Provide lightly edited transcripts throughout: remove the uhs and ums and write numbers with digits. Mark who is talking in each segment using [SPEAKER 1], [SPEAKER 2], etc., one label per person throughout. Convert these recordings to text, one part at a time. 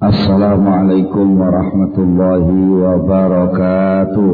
[SPEAKER 1] Assalamualaikum warahmatullahi wabarakatuh.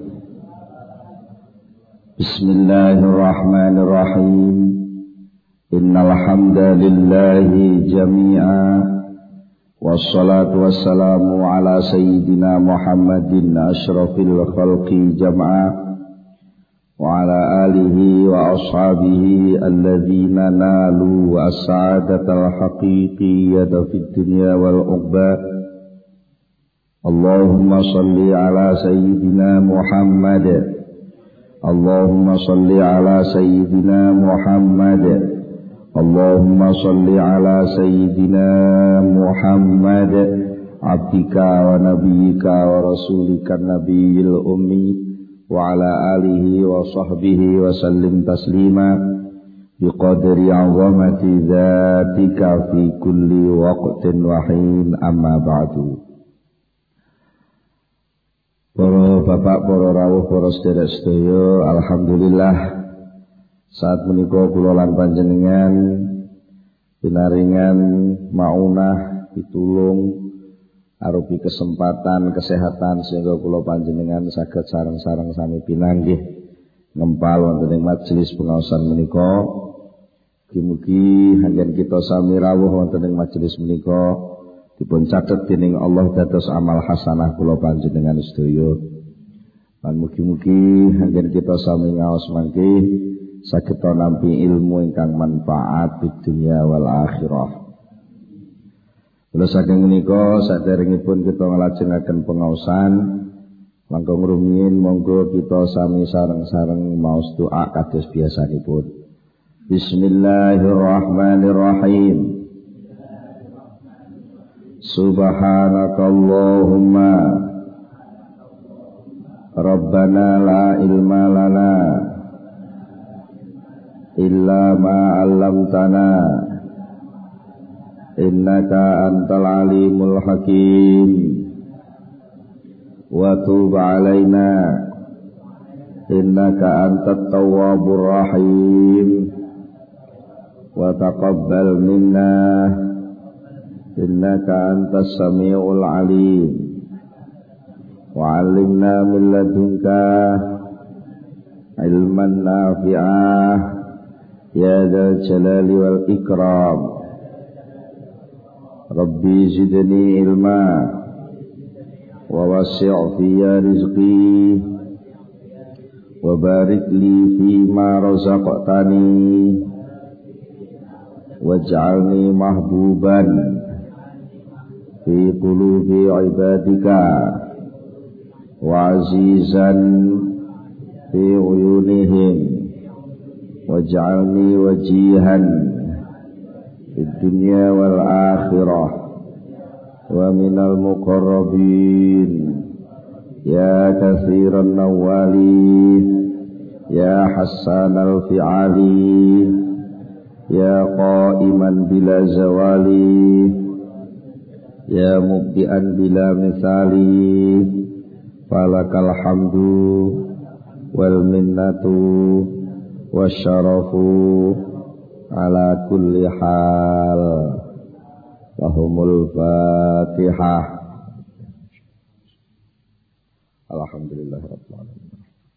[SPEAKER 1] Bismillahirrahmanirrahim. Innal hamdalillahi jami'a wassalatu wassalamu ala sayyidina Muhammadin asyrafil khalqi jam'a wa ala alihi wa ashabihi alladhina nalu as-sa'adatal haqiqiyyata fid dunya wal uqba. Allahumma salli ala sayyidina Muhammad. Allahumma salli ala sayyidina Muhammad. Allahumma salli ala sayyidina Muhammad abdika wa nabiyyika wa rasulika nabiyil ummi wa ala alihi wa sahbihi wa sallim taslima biqadri 'azamati dzatika fi kulli waqtin wa hin, amma ba'du. Para bapak, para rawuh, para sedherek sedaya, alhamdulillah saat menika kula lan panjenengan pinaringan maunah pitulung arupi kesempatan kesehatan sehingga kula panjenengan saged sareng-sareng sami pinanggih ngempal wonten ing majelis pengaosan menika. Mugi-mugi anggen kita sami rawuh wonten ing majelis menika dipun catet dening Allah dados amal hasanah kula panjenengan sedaya. Lan mugi-mugi anggen kita sami ngaos mangke saged nampi ilmu ingkang manfaat di dunia wal akhirah. Kula saking menika saderengipun kita nglajengaken pengaosan langkung rumiyin monggo kita sami sareng-sareng maos doa kados biasanipun. Bismillahirrahmanirrahim. Subhanakallahumma Rabbana la ilma lana illa ma 'allamtana innaka antal alimul hakim wa tub alaina innaka antat tawwabur rahim wa taqabbal minna innaka antas samiul alim wa 'allimna min ladunka ilman nafi'ah ya dzal jalali wal ikram. Rabbi zidni ilma wa wasi' fiyya rizqi wa barik li fima razaqtani waj'alni mahbuban fi qulubi ibadika wa azizan fi uyunihim waj'alni wajihan di dunia wal akhirah wa minal muqarrabin ya katsiran nawali ya hassanal fi'ali ya qa'iman bila zawali ya mubdi'an bila misali falakal hamdu wal minnatu wasyarafu ala kulli hal. Lahumul Fatihah. Alhamdulillahirabbil alamin.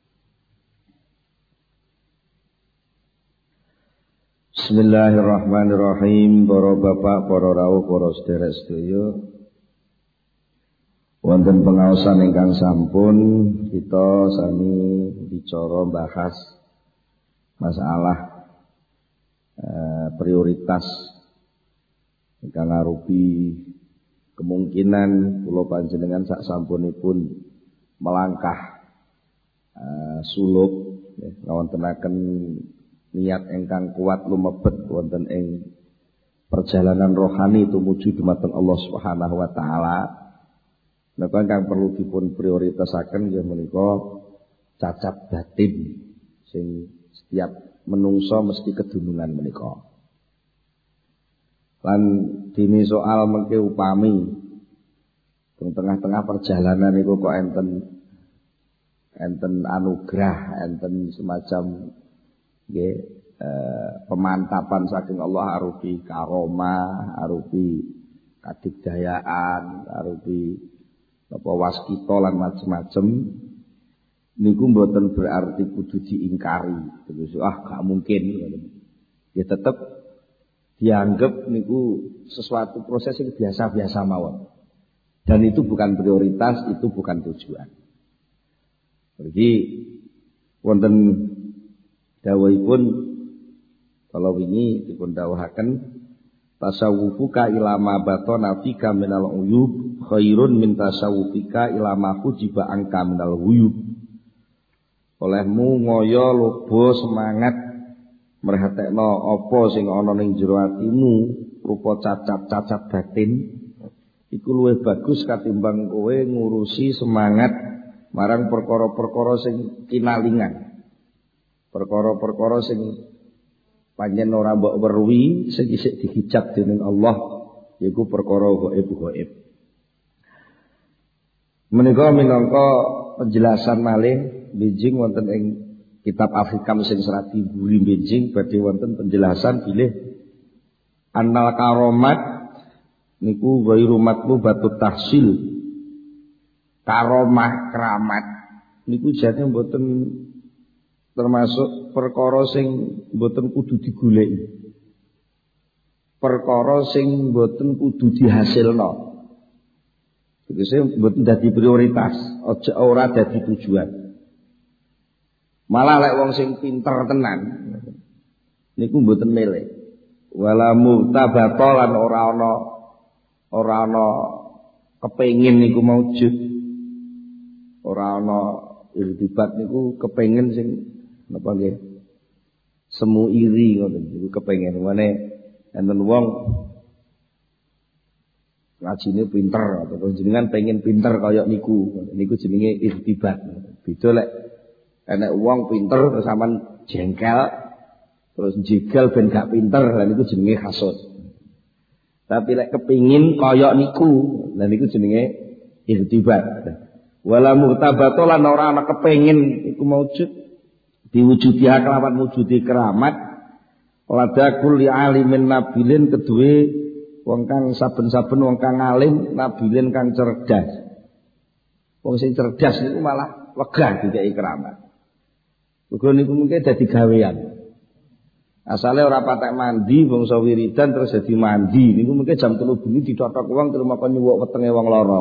[SPEAKER 1] Bismillahirrahmanirrahim. Para bapak, para rawuh, para sedherek sedaya, wonten pengaosan ingkang sampun kita sami bicara bahas masalah prioritas ingkang arupi kemungkinan kula panjenengan sak sampunipun melangkah suluk ngawontenaken niat ingkang kuat lumebet wonten ing perjalanan rohani tumuju dumateng Allah Subhanahu wa taala. Napa ingkang perlu dipun prioritasaken nggih menika cacat batin sing setiap menungso mesti kedunungan menika. Lan dini soal mengke upami teng tengah-tengah perjalanan niku kok enten anugerah, enten semacam nggih pemantapan saking Allah arupi karomah, arupi kadigdayaan, arupi apa waskita lan macem-macem niku mboten berarti kudu diingkari. Terus gak mungkin. Ya tetep dianggap niku sesuatu proses yang biasa-biasa mawon. Dan itu bukan prioritas, itu bukan tujuan. Jadi wonten dawuhipun kalau wingi dipun dawuhaken tasawwufuka ila ma batana fika minal uyub khairun min tasawwufika ila ma hujiba angka minal uyub. Olehmu ngoyo lobo semangat merhatekno apa sing ana ning jero atimu rupa cacat-cacat batin iku luwih bagus katimbang kowe ngurusi semangat marang perkara-perkara sing kinalingan. Perkara-perkara sing panjen ora mbok weruhi sing isih dihijab dening Allah yaiku perkara gaib. Menika minangka penjelasan malih benjing wonten ing kitab Al-Hikam sing serati buri benjing badhe wonten penjelasan bilih annal karomat niku ghairu matlubatut tahsil. Karomah keramat niku jane mboten termasuk perkara sing mboten kudu digoleki. Perkara sing mboten kudu dihasilno. Tegese mboten dadi prioritas, aja ora dadi tujuan. Malah lek wong sing pinter tenan niku mboten milih. Wala murtabata lan ora ana kepengin niku maujud. Ora ana irtibat niku kepengin sing napa nggih semu iri ngoten niku kepengin mene enten wong ngajine pinter atau jenengan pengen pinter kaya niku jenenge irtibat. Beda lek enek wong pinter terus sampean jengkel terus jegal ben gak pinter lha niku jenenge hasud. Tapi lek kepengin kaya niku lha niku jenenge irtibat. Wala murtabato lan ora ana kepengin iku maujud diwujudi kelawan wujudi keramat lada kulli alimin nabilin keduwe wong kang saben-saben wong kang alim nabilin kang cerdas. Wong sing cerdas niku malah wegah dikeki keramat. Uga niku mungkin dadi gawean. Asale ora patek mandi bangsa wiridan terus dadi mandi niku mungkin jam 3 bengi ditotok wong terus makan nyuwuk wetenge wong lara.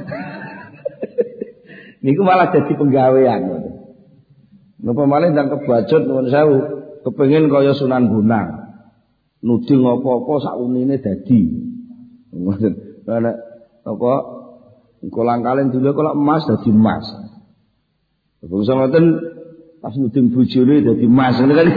[SPEAKER 1] Niku malah jadi penggawean. Napa malih ndang kebacut nuwun sewu, kepengin kaya Sunan Bonang. Nuding apa-apa sak unine dadi. Ngoten. Nek apa kolang-kaling dulu kalau emas dadi emas. Bangsa ngoten pas nuding bojone dadi emas ngene kan.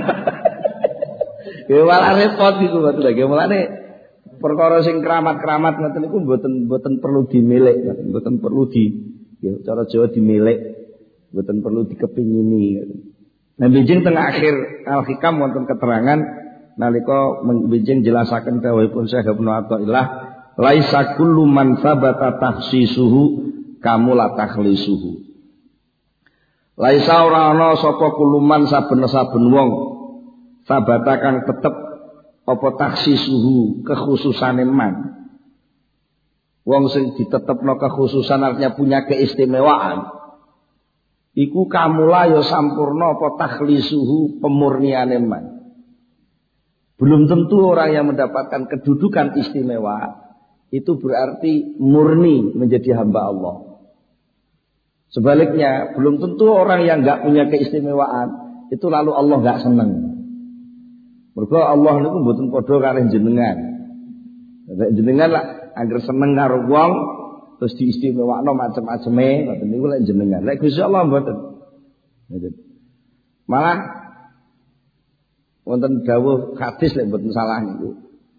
[SPEAKER 1] Ya malah repot iku ngoten lho. Mulane perkara sing keramat-keramat ngoten niku mboten perlu dimilik, mboten perlu ya, cara Jawa dimilik, mboten perlu dikepingini. Nah, benjing tengah akhir Al-Hikam wonten keterangan nalika benjing jelasaken dawuhipun Syekh Ibnu Athaillah, laisa kullu man sabata tahsisuhu kamula takhlisuhu. Laisa ora ana sapa kuluman saben-saben wong sabata kang tetep apa takhsisuhu kekhususane man. Wong sing ditetepno kekhususan artinya punya keistimewaan. Iku kamula ya sampurna apa takhlisuhu pemurniane man. Belum tentu orang yang mendapatkan kedudukan istimewa itu berarti murni menjadi hamba Allah. Sebaliknya, belum tentu orang yang enggak punya keistimewaan itu lalu Allah enggak seneng. Mergo Allah niku mboten padha karo jenengan. Jenengan lah angger seneng karo wong terus diistimewakno macam-macame ngoten niku lek jenengan. Lek Gusti Allah mboten. Malah wonten dawuh hadis lek mboten salah niku.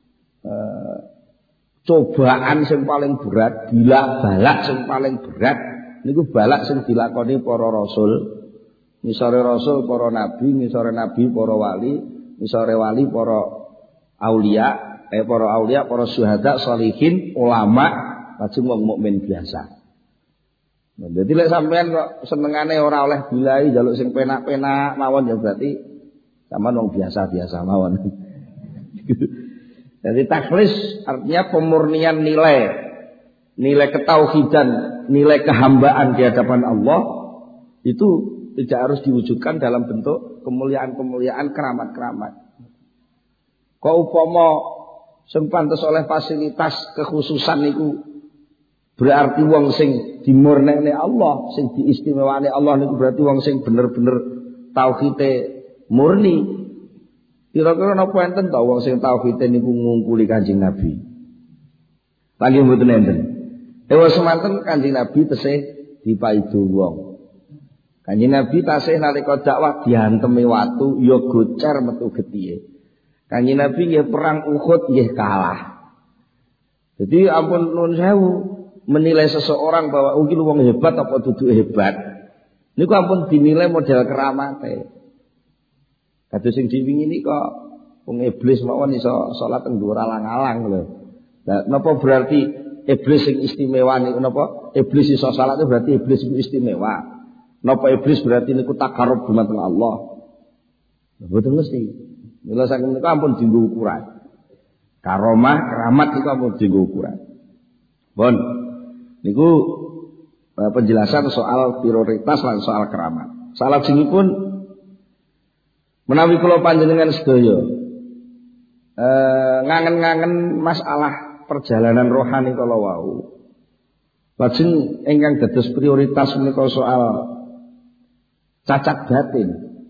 [SPEAKER 1] Cobaan sing paling berat, balak sing paling berat niku balak sing dilakoni para rasul. Misore rasul para nabi, misore nabi para wali, misore wali para aulia. Para aulia, para syuhada, sholihin, ulama, lajeng wong mukmin biasa. Nah, jadi lek sampean kok senengane ora oleh bilai njaluk sing penak-penak mawon ya berarti sampean wong biasa-biasa mawon. Jadi takhlis artinya pemurnian nilai ketauhidan, nilai kehambaan di hadapan Allah itu tidak harus diwujudkan dalam bentuk kemuliaan-kemuliaan, keramat-keramat. Kok upama sing pantes oleh fasilitas kekhususan niku berarti wong sing dimurnekne Allah, sing diistimewane Allah niku berarti wong sing bener-bener tauhide murni. Kira-kira napa enten ta wong sing tauhide niku ngungkuli Kanjeng Nabi? Lagi mboten enten. Dewa semanten Kanjeng Nabi tesih dipaido wong. Kanjeng Nabi tasih nalika dakwah diantemi watu ya gocer metu getihe. Kanjeng Nabi nggih perang Uhud nggih kalah. Jadi ampun nuwun sewu menilai seseorang bahwa mungkin wong hebat apa dudu hebat. Niku ampun dinilai model keramate. Kados sing diwingi nika wong iblis mawon iso salat teng dhuwur alang-alang lho. Lah napa berarti iblis sing istimewa niku napa? Iblis iso salat itu berarti iblis iku istimewa. Napa iblis berarti niku takarrub dumateng Allah? Mboten mesti. Mila saking niku ampun dienggo ukuran. Karomah, keramat niku ampun dienggo ukuran. Bon. Niku penjelasan soal prioritas lan soal keramat. Salajengipun menawi kula panjenengan sedaya ngangen-ngangen masalah perjalanan rohani kala wau. Lajeng ingkang dados prioritas menika soal cacat batin.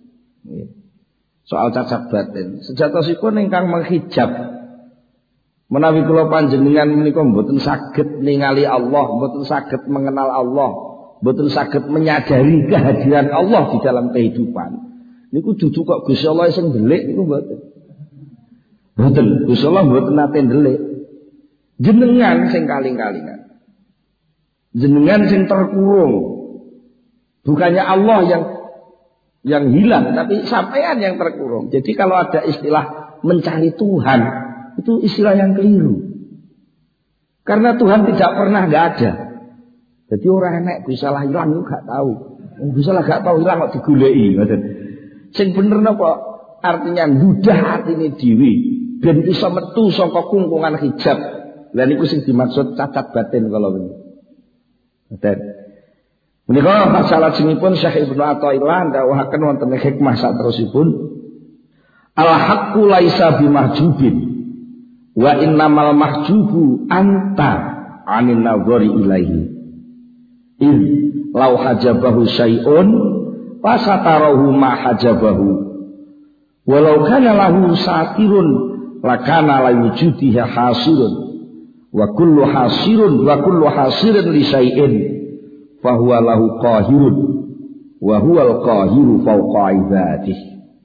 [SPEAKER 1] Soal cacat batin. Sejatosipun ingkang menghijab menawi kula panjenengan menika mboten saged ningali Allah, mboten saged mengenal Allah, mboten saged menyadari kehadiran Allah di dalam kehidupan. Niku dudu kok Gusti Allah sing ndelik niku mboten. Mboten, Gusti Allah mboten nate ndelik. Jenengan sing kaling-kalingan. Jenengan sing terkurung. Bukannya Allah yang hilang, tapi sampean yang terkurung. Jadi kalau ada istilah mencari Tuhan, itu istilah yang keliru. Karena Tuhan tidak pernah enggak ada. Jadi orang enek bisa lah hilang itu gak tahu. Bisa lah gak tahu hilang kok digoleki, ngoten. Sing bener napa artinya ndudah atine dhewe ben iso metu saka kungkungan hijab. Lah niku sing dimaksud cacat batin kala wingi. Ngoten. Menika masalah jenipun Syekh Ibnu Athaillah ndawuhaken wonten hikmah saterusipun al-haqqu laisa bimahjubin wa innamal mahjubu anta 'anil nadhari ilaihi. In law hajabahu syai'un fasatarahu ma hajabahu walau kana lahu satirun lakana la wujudiha hasirun wa kullu hasirin li syai'in fa huwa lahu qahirun wa huwal qahiru fawqa ibadihi.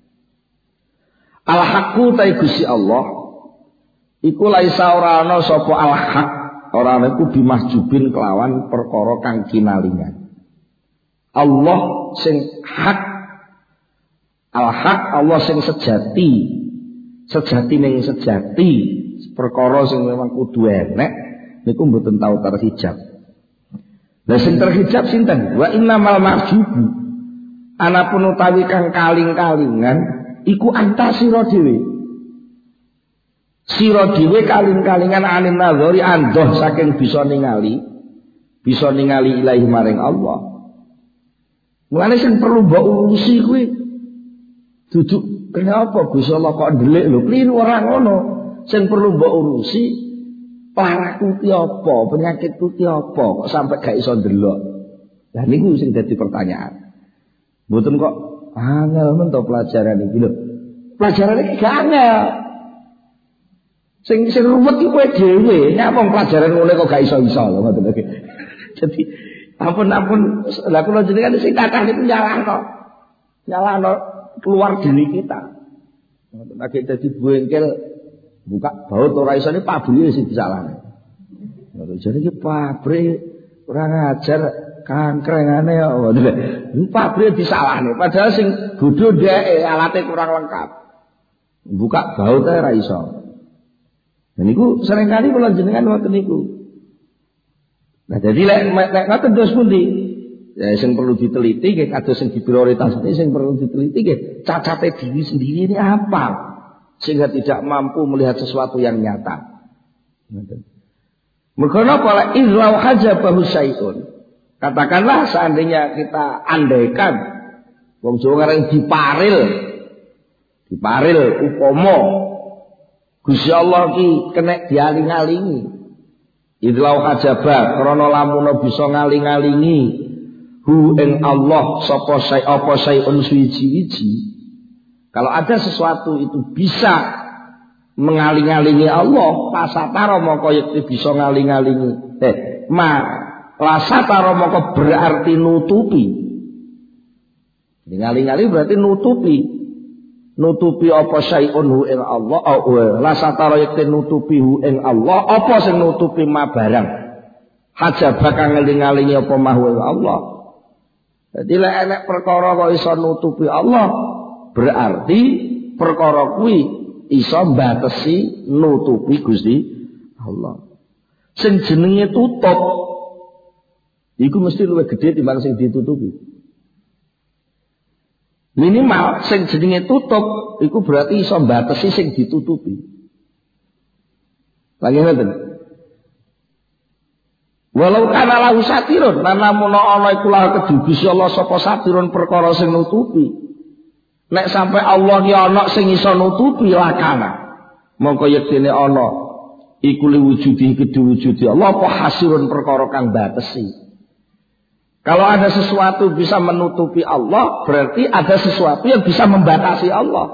[SPEAKER 1] Al haqqu ta Gusti Allah iku laisa ora ana sapa al haq, ora ana iku bimahjubin kelawan perkara kang kinalingan. Allah sing hak, al-haq Allah sing sejati ning sejati, perkara sing memang kudu enek niku mboten tau terhijab. Lah sing terhijab sinten? Wa innamal mahjubu anapun utawi kang kaling-kalingan iku anta sira dhewe. Sira dhewe kaling-kalingan anin nazari andoh saking bisa ningali ilahi maring Allah. Mulane sing perlu mbok urusi kuwi duduk kenapa Gusti Allah kok ndelik lho, kliru ora ngono. Sing perlu mbok urusi paraku ki apa, penyakitku ki apa kok sampai gak iso ndelok. Lah niku sing dadi pertanyaan. Mboten kok angel men to pelajaran iki lho. Pelajaran iki gak angel. Sing ruwet iki kowe dhewe, nyapa pelajaran ngene kok gak iso-iso lho ngoten iki. Jadi ampun lah kula jenengan sing kathah niku nyalahno keluar dari kita. Ngoten lagi dadi bengkel buka baut ora isone pabrik sing disalahne. Ngoten jane iki pabrik ora ngajar kangkrengane kok ngoten. Pabrik disalahne padahal sing bodho ndeke alate kurang lengkap. Buka baut ae ora iso. Dan niku seringkali kula jenengan ngoten niku. Nah jadi lek ngoten terus pundi? Ya sing perlu diteliti nggih kados sing diprioritasake sing perlu diteliti nggih cacate diri sendiri ini apa? sehingga tidak mampu melihat sesuatu yang nyata. Mergo napa izlau hajabahu syai'un. Katakanlah seandainya kita andaikan wong Jawa ngarang diparil upama Gusti Allah ki kena dialing-alingi. Izlau hajaba krana lamun bisa ngaling-alingi hu ing Allah sapa syai'un suwiji-wiji. Kalau ada sesuatu itu bisa mengaling-alingi Allah, pasatara moko yekti bisa ngaling-alingi. Lasatara moko berarti nutupi. Ngaling-aling berarti nutupi. Nutupi apa syai'un hu ing Allah, lasatara yekti nutupi hu ing Allah, apa sing nutupi ma barang. Hajaba kang ngaling-alingi apa ma hu ing Allah. Jadi lek enek perkara kok iso nutupi Allah, berarti perkara kuwi iso mbatesi nutupi Gusti Allah. Sing jenenge tutup iku mesti luwih gedhe timbang sing ditutupi. Minimal sing jenenge tutup iku berarti iso mbatesi sing ditutupi. Lagi ngoten. Walau kana lahu satirun, namun ana iku lah kedue Gusti Allah sapa satirun perkara sing nutupi. Nek sampai Allah ki ana sing iso nutupi lakana. Mongko yektene ana iku liwujudi kedue wujudi Allah apa hasirun perkara kang batesi. Kalau ada sesuatu bisa menutupi Allah, berarti ada sesuatu yang bisa membatasi Allah.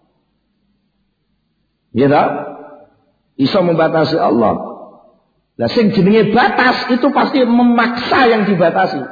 [SPEAKER 1] Gitu? Iso membatasi Allah. Nah, sing jenenge batas itu pasti memaksa yang dibatasi.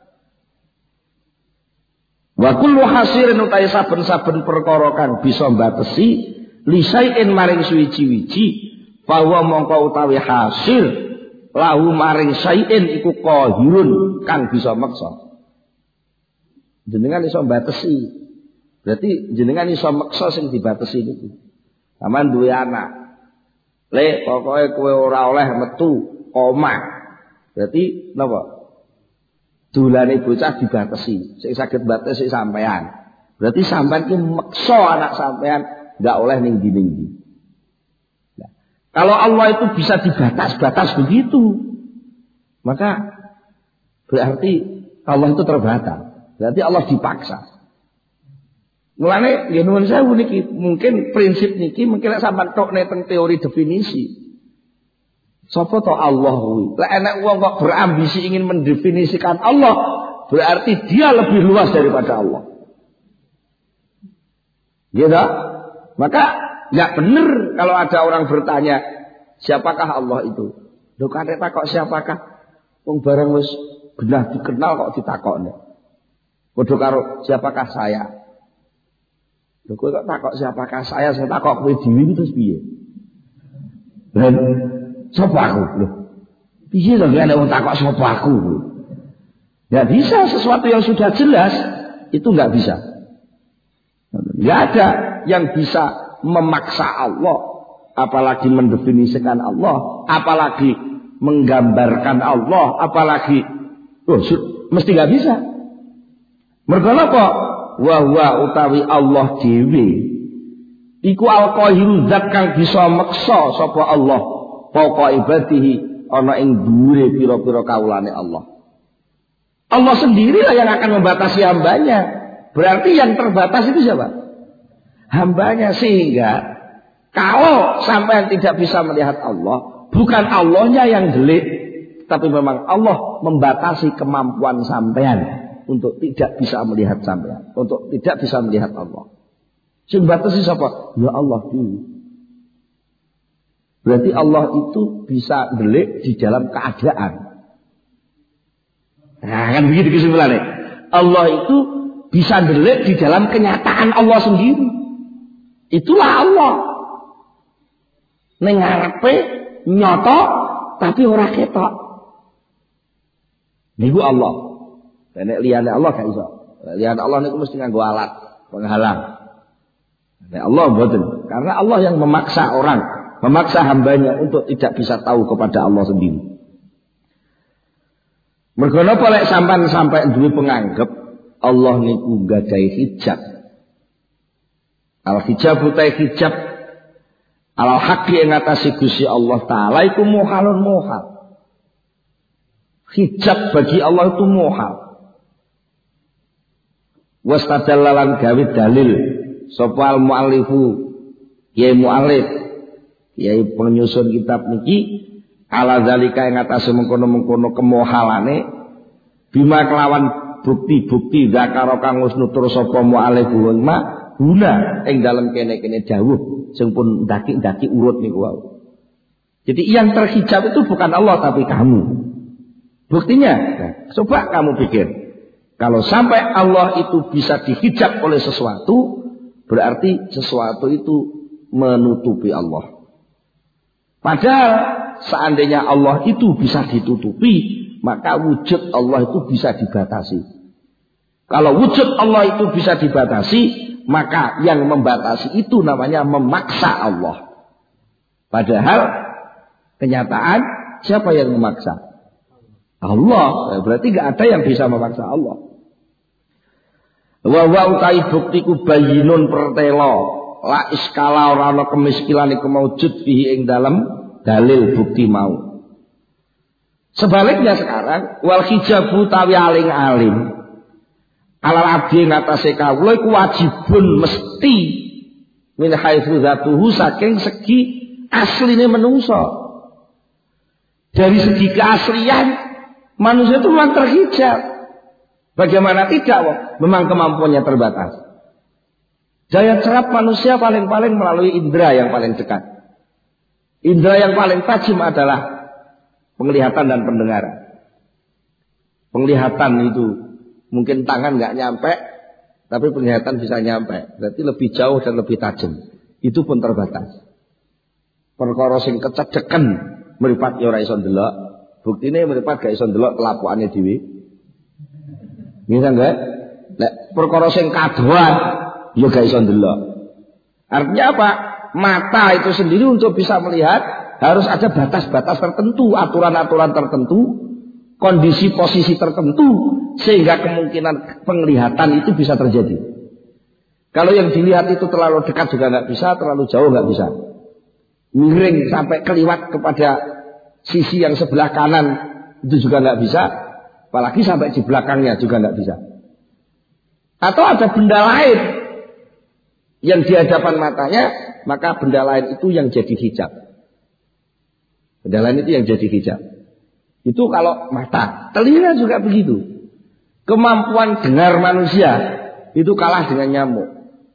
[SPEAKER 1] Wa kullu hasirin utai saben-saben perkara kang bisa mbatesi lisaiin maring suwiji-wiji bahwa mongko utawi hasil lahu maring syai'in iku qahirun kang bisa maksa. Jenengan iso mbatesi. Berarti jenengan iso maksa sing dibatesi niku. Sampeyan duwe anak. Lek pokoke kowe ora oleh metu koma. Berarti napa? Dolane bocah dibatesi. Sing saged batesi sampean. Berarti sampean ki maksa anak sampean enggak oleh ning ndi-ndi. Nah, kalau Allah itu bisa dibatas-batas begitu, maka berarti Allah itu terbatas. Berarti Allah dipaksa. Mulane nggih nuwun sewu niki mungkin prinsip niki mungkin lek sampean tokne teng teori definisi. Sapa to Allah kuwi? Lek enek wong kok berambisi ingin mendefinisikan Allah, berarti dia lebih luas daripada Allah. Gitu? Maka enggak benar kalau ada orang bertanya, siapakah Allah itu? Lho kate takok siapakah? Wong barang wis genah dikenal kok ditakokne. Padha karo siapakah saya? Lho kowe kok takok siapakah saya takok kowe dhewe terus piye? Dan sapa aku? Lho. Piye to nek wong takok sapa aku? Enggak bisa sesuatu yang sudah jelas itu enggak bisa. Enggak ada yang bisa memaksa Allah, apalagi mendefinisikan Allah, apalagi menggambarkan Allah, apalagi mesti enggak bisa. Mergo napa? Wa utawi Allah dhewe iku al-qahiru zat kang bisa meksa sapa Allah fauqa ibadihi ana ing dhuwure pira-pira kaulane Allah. Allah sendirilah yang akan membatasi hambanya. Berarti yang terbatas itu siapa? Hambanya. Sehingga kalau sampai tidak bisa melihat Allah, bukan Allahnya yang delik, tapi memang Allah membatasi kemampuan sampean untuk tidak bisa melihat sampean, untuk tidak bisa melihat Allah. Sing batasi siapa? Ya Allah dulu. Berarti Allah itu bisa delik di dalam keadaan. Nah, kan begitu kesimpulannya. Allah itu bisa delik di dalam kenyataan Allah sendiri. Itulah Allah. Ning ngarepe nyata tapi ora ketok. Niku Allah. Nek liyane Allah gak iso. Liyane Allah niku mesti nganggo alat penghalang. Nek Allah mboten. Karena Allah yang memaksa orang, memaksa hambanya untuk tidak bisa tahu kepada Allah sendiri. Mergo napa lek sampai duwe penganggep Allah niku gadahi hijab. Al hijab utai hijab Alal haqqi ing atase Gusti Allah taala iku muhalun muhal. Hijab bagi Allah itu muhal. Wastadallalan gawe dalil sapa al muallifu ya muallif ya penyusun kitab niki ala zalika ing atase mengkono-mengkono kemohalane bima kelawan bukti-bukti zakara kang wis nutur sapa muallif ma guna ing dalem kene-kene dawuh sing pun daki-daki urut niku wae. Jadi yang terhijab itu bukan Allah tapi kamu. Buktinya, nah, coba kamu pikir. Kalau sampai Allah itu bisa dihijab oleh sesuatu, berarti sesuatu itu menutupi Allah. Padahal seandainya Allah itu bisa ditutupi, maka wujud Allah itu bisa dibatasi. Kalau wujud Allah itu bisa dibatasi, maka yang membatasi itu namanya memaksa Allah. Padahal kenyataan siapa yang memaksa? Allah. Berarti gak ada yang bisa memaksa Allah. Wa utai buktiku bayinun pertelo la iskala ora ana kemiskilan iku maujud fihi ing dalem dalil bukti mau. Sebaliknya sekarang wal hijabu tawi aling-aling alal abdi ngatasé kawula iku wajibun mesti min haitsu dzatuhu saking segi asline menungso. Dari segi keaslian manusia itu memang terhijab. Bagaimana tidak? Memang kemampuannya terbatas. Daya cerap manusia paling-paling melalui indera yang paling dekat. Indera yang paling tajam adalah penglihatan dan pendengaran. Penglihatan itu mungkin tangan nggak nyampe, tapi penglihatan bisa nyampe. Berarti lebih jauh dan lebih tajam. Itu pun terbatas. Perkara sing kecedeken mripat ya ora iso ndelok. Buktine mripat gak iso ndelok kelapukane dhewe. Bisa enggak? Nek perkara sing kadoan ya gak iso ndelok. Artinya apa? Mata itu sendiri untuk bisa melihat harus ada batas-batas tertentu, aturan-aturan tertentu, kondisi posisi tertentu sehingga kemungkinan penglihatan itu bisa terjadi. Kalau yang dilihat itu terlalu dekat juga nggak bisa, terlalu jauh nggak bisa. Miring sampai keliwat kepada sisi yang sebelah kanan itu juga nggak bisa. Apalagi sampai di belakangnya juga nggak bisa. Atau ada benda lain yang di hadapan matanya, maka benda lain itu yang jadi hijab. Benda lain itu yang jadi hijab. Itu kalau mata. Telinga juga begitu. Kemampuan dengar manusia itu kalah dengan nyamuk.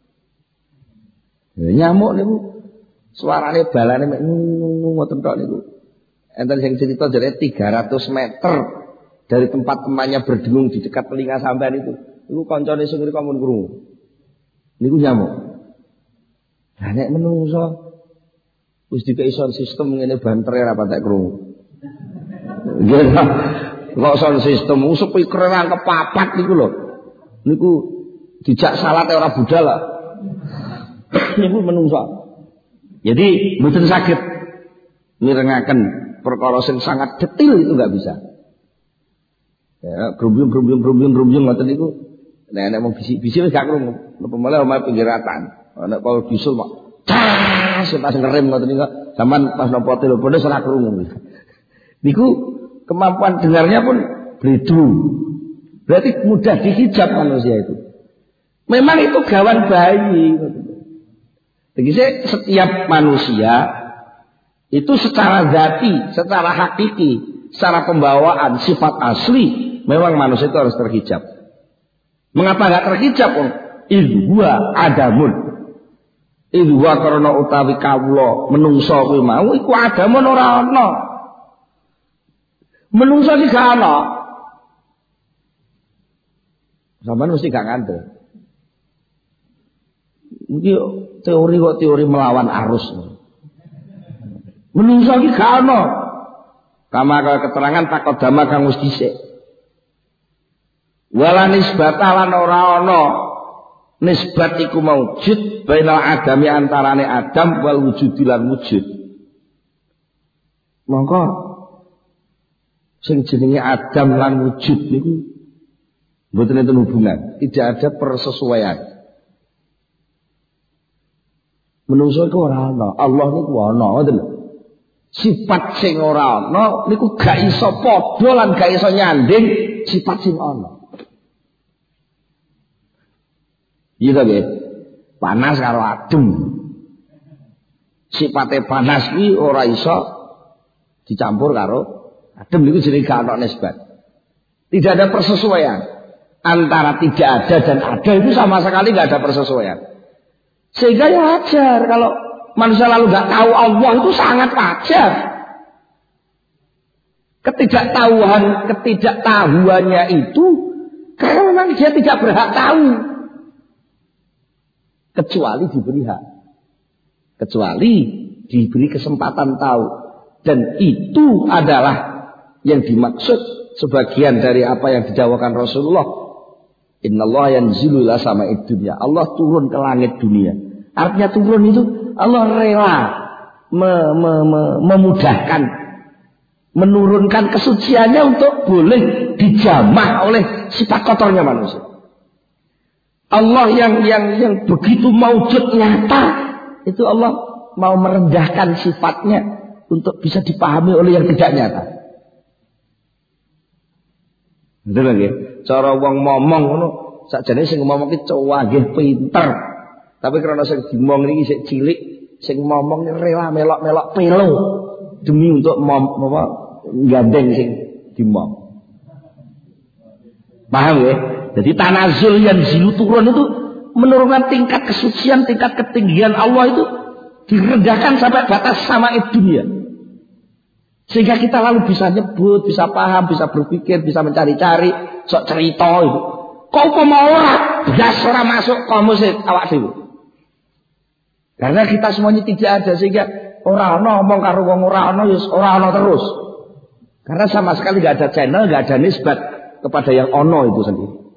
[SPEAKER 1] Nyamuk niku suarane balane mek ngoten tok niku. Enten sing cerita jare 300 meter dari tempat temannya berdengung di dekat telinga sampean itu. Iku kancane sing mriku ampun krungu. Niku nyamuk. Lah nek menungso wis dikai sound system ngene bantere ra patek krungu. Nggih. Kok sound system usuk speaker nang kepapat niku lho. Niku dijak salate ora budal lah. Niku menungso. Jadi mboten saged mirengaken perkara sing sangat detil itu enggak bisa. Ya, grubyung ngoten niku. Nek mau bisi-bisi wis gak krungu. Napa malah omah pinggiratan. Nek kalau bisul mak pas ngerem ngoten niku zaman pas napa telepone ora krungu. Niku kemampuan dengarnya pun bledu. Berarti mudah dihijab manusia itu. Memang itu gawan bayi. Jadi setiap manusia itu secara zati, secara hakiki, secara pembawaan, sifat asli, memang manusia itu harus terhijab. Mengapa nggak terhijab? Idhuwa adamun. Idhuwa karena utawi kawula menungso kuwi mau iku adamun ora ana. Menungso iki gak ana. Sampeyan mesti gak ngandel. Iki teori kok teori melawan arus. Menungso iki gak ana. Kama keterangan takodama kang wis dhisik. Wala nisbata lan ora ana nisbat iku maujud bainal adami antarane adam wal wujudi lan wujud. Monggo sing jenenge adam lan wujud niku mboten enten hubungan, tidak ada persesuaian. Menungso iku ora ana, Allah niku ana, ngoten lho. Sifat sing ora ana niku gak iso padha lan gak iso nyanding sifat sing ana. Iya ta nggih? Panas karo adem. Sifate panas kuwi ora iso dicampur karo adem niku jenenge gak ana nisbat. Tidak ada persesuaian antara tidak ada dan ada, itu sama sekali gak ada persesuaian. Sehingga ya wajar kalau manusia lalu nggak tahu Allah, itu sangat wajar. Ketidaktahuannya itu karena memang dia tidak berhak tahu, kecuali diberi hak, kecuali diberi kesempatan tahu. Dan itu adalah yang dimaksud sebagian dari apa yang didakwakan Rasulullah. Innallaha yanzilu ila sama'id dunya. Allah turun ke langit dunia. Artinya turun itu Allah rela memudahkan, menurunkan kesuciannya untuk boleh dijamah oleh sifat kotornya manusia. Allah yang begitu maujud nyata, itu Allah mau merendahkan sifatnya untuk bisa dipahami oleh yang tidak nyata. Betul lagi. Cara wong ngomong ngono, sakjane sing ngomong ki cowok nggih pinter. Tapi karena sing dimong niki sik cilik, sing ngomong rela melok-melok pelo demi untuk gandeng sing dimong. Paham ya? Jadi tanazul yang zilu turun itu menurunkan tingkat kesucian, tingkat ketinggian Allah itu direndahkan sampai batas sama'id dunia. Sehingga kita lalu bisa nyebut, bisa paham, bisa berpikir, bisa mencari-cari, sok cerita itu. Kok upama ora, belas ora masuk komusit awak dhewe. Karena kita semuanya tidak ada, sehingga ora ana ngomong karo wong ora ana ya ora ana terus. Karena sama sekali enggak ada channel, enggak ada nisbat kepada yang ono itu sendiri.